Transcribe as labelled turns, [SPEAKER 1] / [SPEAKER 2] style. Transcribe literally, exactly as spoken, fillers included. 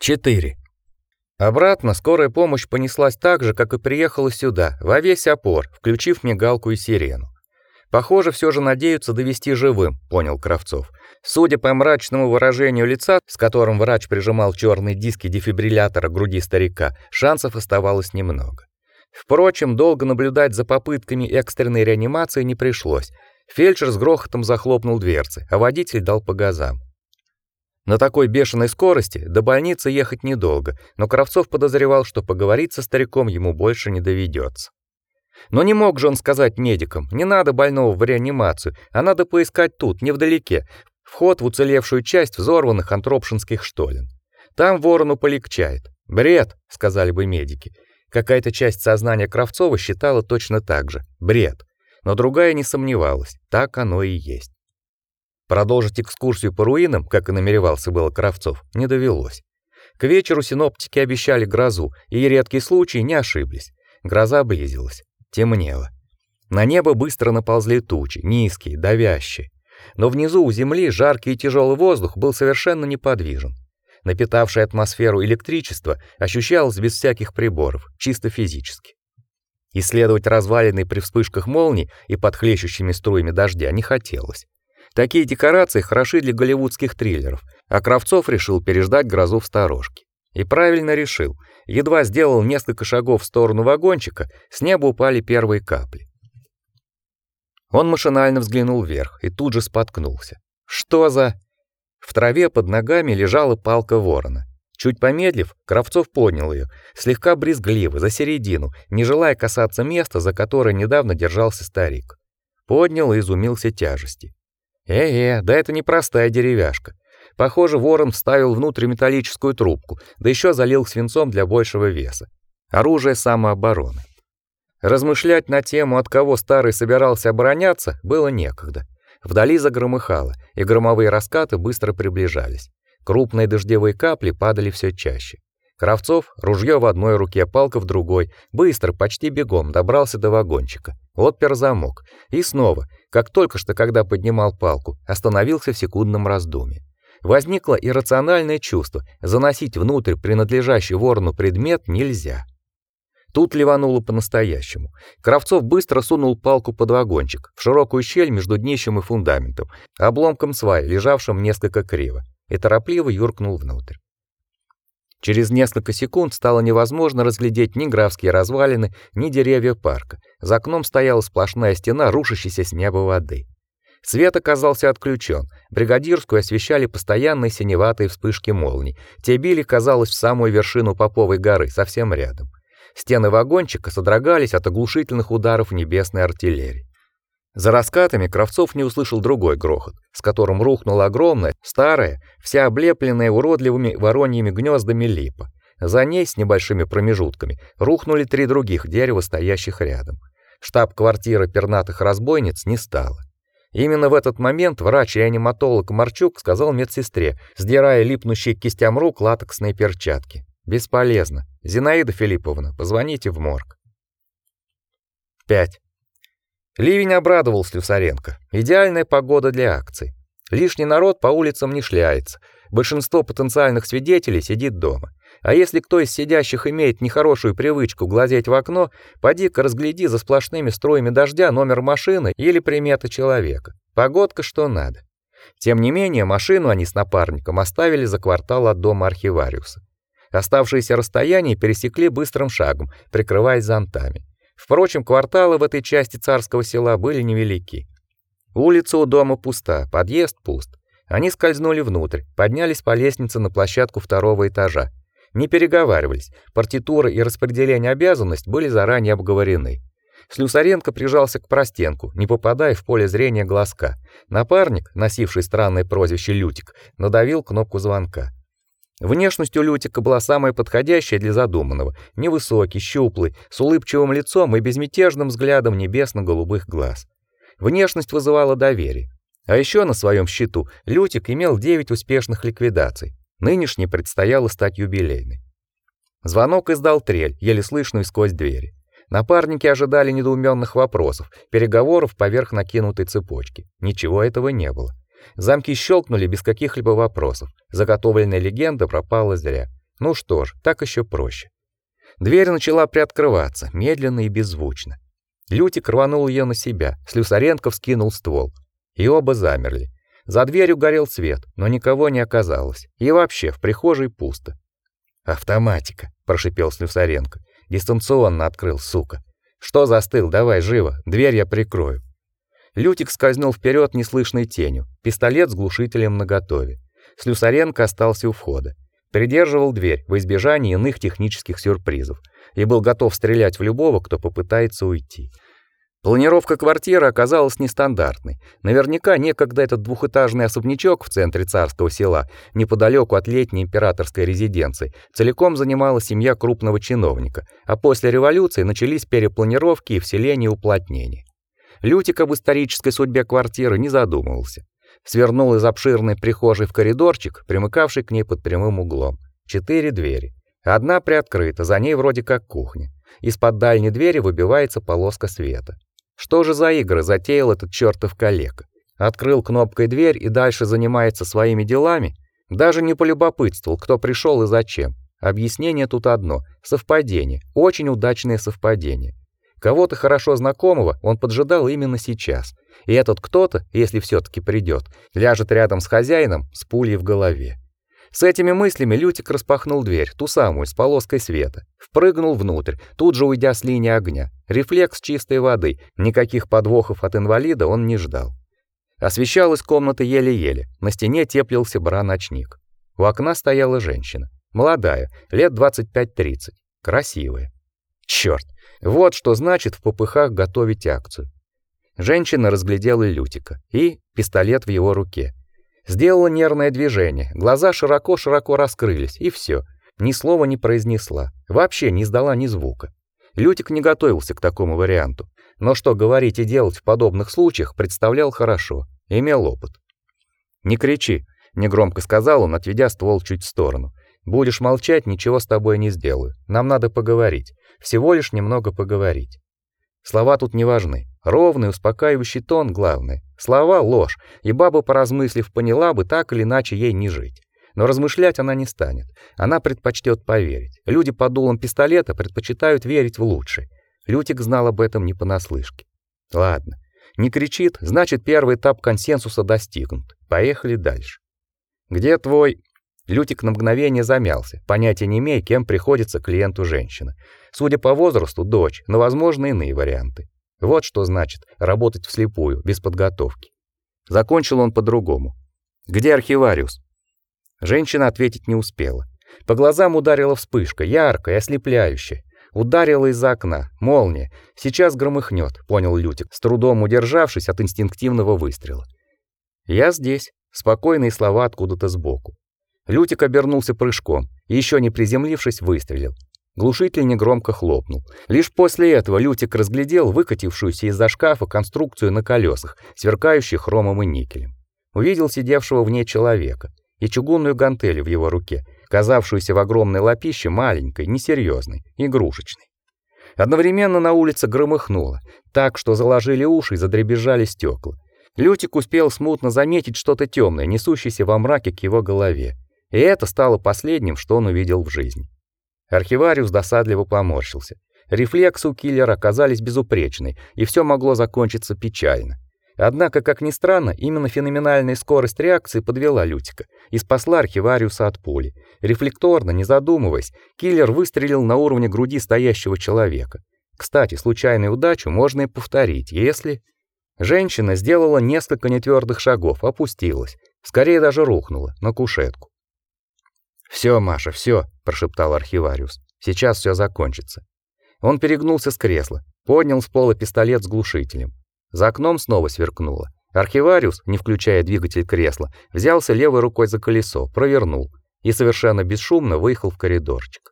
[SPEAKER 1] четыре. Обратно скорая помощь понеслась так же, как и приехала сюда, во весь опор, включив мигалку и сирену. Похоже, все же надеются довести живым, понял Кравцов. Судя по мрачному выражению лица, с которым врач прижимал черные диски дефибриллятора к груди старика, шансов оставалось немного. Впрочем, долго наблюдать за попытками экстренной реанимации не пришлось. Фельдшер с грохотом захлопнул дверцы, а водитель дал по газам. На такой бешеной скорости до больницы ехать недолго, но Кравцов подозревал, что поговорить со стариком ему больше не доведется. Но не мог же он сказать медикам: "Не надо больного в реанимацию, а надо поискать тут, невдалеке, вход в уцелевшую часть взорванных антропшинских штолен. Там ворону полегчает". Бред, сказали бы медики. Какая-то часть сознания Кравцова считала точно так же. Бред. Но другая не сомневалась, так оно и есть. Продолжить экскурсию по руинам, как и намеревался было Кравцов, не довелось. К вечеру синоптики обещали грозу, и редкие случаи не ошиблись. Гроза близилась. Темнело. На небо быстро наползли тучи, низкие, давящие. Но внизу у земли жаркий и тяжелый воздух был совершенно неподвижен. Напитавшее атмосферу электричество ощущалось без всяких приборов, чисто физически. Исследовать развалины при вспышках молний и под хлещущими струями дождя не хотелось. Такие декорации хороши для голливудских триллеров, а Кравцов решил переждать грозу в сторожке. И правильно решил. Едва сделал несколько шагов в сторону вагончика, с неба упали первые капли. Он машинально взглянул вверх и тут же споткнулся. Что за... В траве под ногами лежала палка ворона. Чуть помедлив, Кравцов поднял ее, слегка брезгливо, за середину, не желая касаться места, за которое недавно держался старик. Поднял и изумился тяжести. Э-э, да это не простая деревяшка. Похоже, ворон вставил внутрь металлическую трубку, да еще залил свинцом для большего веса. Оружие самообороны. Размышлять на тему, от кого старый собирался обороняться, было некогда. Вдали загромыхало, и громовые раскаты быстро приближались. Крупные дождевые капли падали все чаще. Кравцов, ружье в одной руке, палка в другой, быстро, почти бегом добрался до вагончика. Отпер замок. И снова, как только что, когда поднимал палку, остановился в секундном раздумье. Возникло иррациональное чувство: заносить внутрь принадлежащий ворону предмет нельзя. Тут ливануло по-настоящему. Кравцов быстро сунул палку под вагончик, в широкую щель между днищем и фундаментом, обломком сваи, лежавшим несколько криво, и торопливо юркнул внутрь. Через несколько секунд стало невозможно разглядеть ни графские развалины, ни деревья парка. За окном стояла сплошная стена рушащейся с неба воды. Свет оказался отключен. Бригадирскую освещали постоянные синеватые вспышки молний. Те били, казалось, в самую вершину Поповой горы, совсем рядом. Стены вагончика содрогались от оглушительных ударов небесной артиллерии. За раскатами Кравцов не услышал другой грохот, с которым рухнула огромная, старая, вся облепленная уродливыми вороньими гнездами липа. За ней с небольшими промежутками рухнули три других дерева, стоящих рядом. Штаб-квартиры пернатых разбойниц не стало. Именно в этот момент врач-реаниматолог Марчук сказал медсестре, сдирая липнущие к кистям рук латексные перчатки: «Бесполезно. Зинаида Филипповна, позвоните в морг». пять. Ливень обрадовал Слюсаренко. Идеальная погода для акций. Лишний народ по улицам не шляется. Большинство потенциальных свидетелей сидит дома. А если кто из сидящих имеет нехорошую привычку глазеть в окно, поди-ка разгляди за сплошными струями дождя номер машины или приметы человека. Погодка что надо. Тем не менее, машину они с напарником оставили за квартал от дома архивариуса. Оставшееся расстояние пересекли быстрым шагом, прикрываясь зонтами. Впрочем, кварталы в этой части Царского Села были невелики. Улица у дома пуста, подъезд пуст. Они скользнули внутрь, поднялись по лестнице на площадку второго этажа. Не переговаривались, партитура и распределение обязанностей были заранее обговорены. Слюсаренко прижался к простенку, не попадая в поле зрения глазка. Напарник, носивший странное прозвище Лютик, надавил кнопку звонка. Внешность у Лютика была самая подходящая для задуманного: невысокий, щуплый, с улыбчивым лицом и безмятежным взглядом небесно-голубых глаз. Внешность вызывала доверие. А еще на своем счету Лютик имел девять успешных ликвидаций. Нынешней предстояло стать юбилейной. Звонок издал трель, еле слышную сквозь двери. Напарники ожидали недоуменных вопросов, переговоров поверх накинутой цепочки. Ничего этого не было. Замки щелкнули без каких-либо вопросов. Заготовленная легенда пропала зря. Ну что ж, так еще проще. Дверь начала приоткрываться, медленно и беззвучно. Лютик рванул ее на себя, Слюсаренко вскинул ствол. И оба замерли. За дверью горел свет, но никого не оказалось. И вообще, в прихожей пусто. «Автоматика», — прошипел Слюсаренко. «Дистанционно открыл, сука. Что застыл? Давай, живо, дверь я прикрою». Лютик скользнул вперед неслышной тенью, пистолет с глушителем наготове. Слюсаренко остался у входа. Придерживал дверь во избежание иных технических сюрпризов и был готов стрелять в любого, кто попытается уйти. Планировка квартиры оказалась нестандартной. Наверняка некогда этот двухэтажный особнячок в центре Царского села, неподалеку от летней императорской резиденции, целиком занимала семья крупного чиновника, а после революции начались перепланировки и вселение уплотнения. Лютик об исторической судьбе квартиры не задумывался. Свернул из обширной прихожей в коридорчик, примыкавший к ней под прямым углом. Четыре двери. Одна приоткрыта, за ней вроде как кухня. Из-под дальней двери выбивается полоска света. Что же за игры затеял этот чертов калека? Открыл кнопкой дверь и дальше занимается своими делами? Даже не полюбопытствовал, кто пришел и зачем. Объяснение тут одно — совпадение, очень удачное совпадение. Кого-то хорошо знакомого он поджидал именно сейчас. И этот кто-то, если все-таки придет, ляжет рядом с хозяином с пулей в голове. С этими мыслями Лютик распахнул дверь, ту самую, с полоской света. Впрыгнул внутрь, тут же уйдя с линии огня. Рефлекс чистой воды, никаких подвохов от инвалида он не ждал. Освещалась комната еле-еле, на стене теплился бра-ночник. У окна стояла женщина. Молодая, лет двадцать пять-тридцать, красивая. Черт, вот что значит в попыхах готовить акцию. Женщина разглядела Лютика и пистолет в его руке. Сделала нервное движение, глаза широко-широко раскрылись, и все. Ни слова не произнесла, вообще не издала ни звука. Лютик не готовился к такому варианту, но что говорить и делать в подобных случаях представлял хорошо, имел опыт. «Не кричи», — негромко сказал он, отведя ствол чуть в сторону. «Будешь молчать, ничего с тобой не сделаю. Нам надо поговорить, всего лишь немного поговорить». Слова тут не важны. Ровный, успокаивающий тон главное. Слова — ложь, и баба, поразмыслив, поняла бы, так или иначе ей не жить. Но размышлять она не станет. Она предпочтет поверить. Люди под дулом пистолета предпочитают верить в лучшее. Лютик знал об этом не понаслышке. Ладно. Не кричит, значит, первый этап консенсуса достигнут. Поехали дальше. Где твой... Лютик на мгновение замялся, понятия не имея, кем приходится клиенту женщина. Судя по возрасту, дочь, но возможны иные варианты. Вот что значит работать вслепую, без подготовки. Закончил он по-другому. Где архивариус? Женщина ответить не успела. По глазам ударила вспышка, яркая, ослепляющая. Ударила из-за окна, молния. Сейчас громыхнет, понял Лютик, с трудом удержавшись от инстинктивного выстрела. Я здесь, спокойные слова откуда-то сбоку. Лютик обернулся прыжком и, еще не приземлившись, выстрелил. Глушитель негромко хлопнул. Лишь после этого Лютик разглядел выкатившуюся из-за шкафа конструкцию на колесах, сверкающую хромом и никелем. Увидел сидевшего в ней человека и чугунную гантель в его руке, казавшуюся в огромной лапище маленькой, несерьезной, игрушечной. Одновременно на улице громыхнуло, так что заложили уши и задребезжали стекла. Лютик успел смутно заметить что-то темное, несущееся во мраке к его голове. И это стало последним, что он увидел в жизни. Архивариус досадливо поморщился. Рефлексы у киллера оказались безупречны, и все могло закончиться печально. Однако, как ни странно, именно феноменальная скорость реакции подвела Лютика и спасла архивариуса от пули. Рефлекторно, не задумываясь, киллер выстрелил на уровне груди стоящего человека. Кстати, случайную удачу можно и повторить, если... Женщина сделала несколько нетвердых шагов, опустилась, скорее даже рухнула на кушетку. «Все, Маша, все», — прошептал архивариус. «Сейчас все закончится». Он перегнулся с кресла, поднял с пола пистолет с глушителем. За окном снова сверкнуло. Архивариус, не включая двигатель кресла, взялся левой рукой за колесо, провернул и совершенно бесшумно выехал в коридорчик.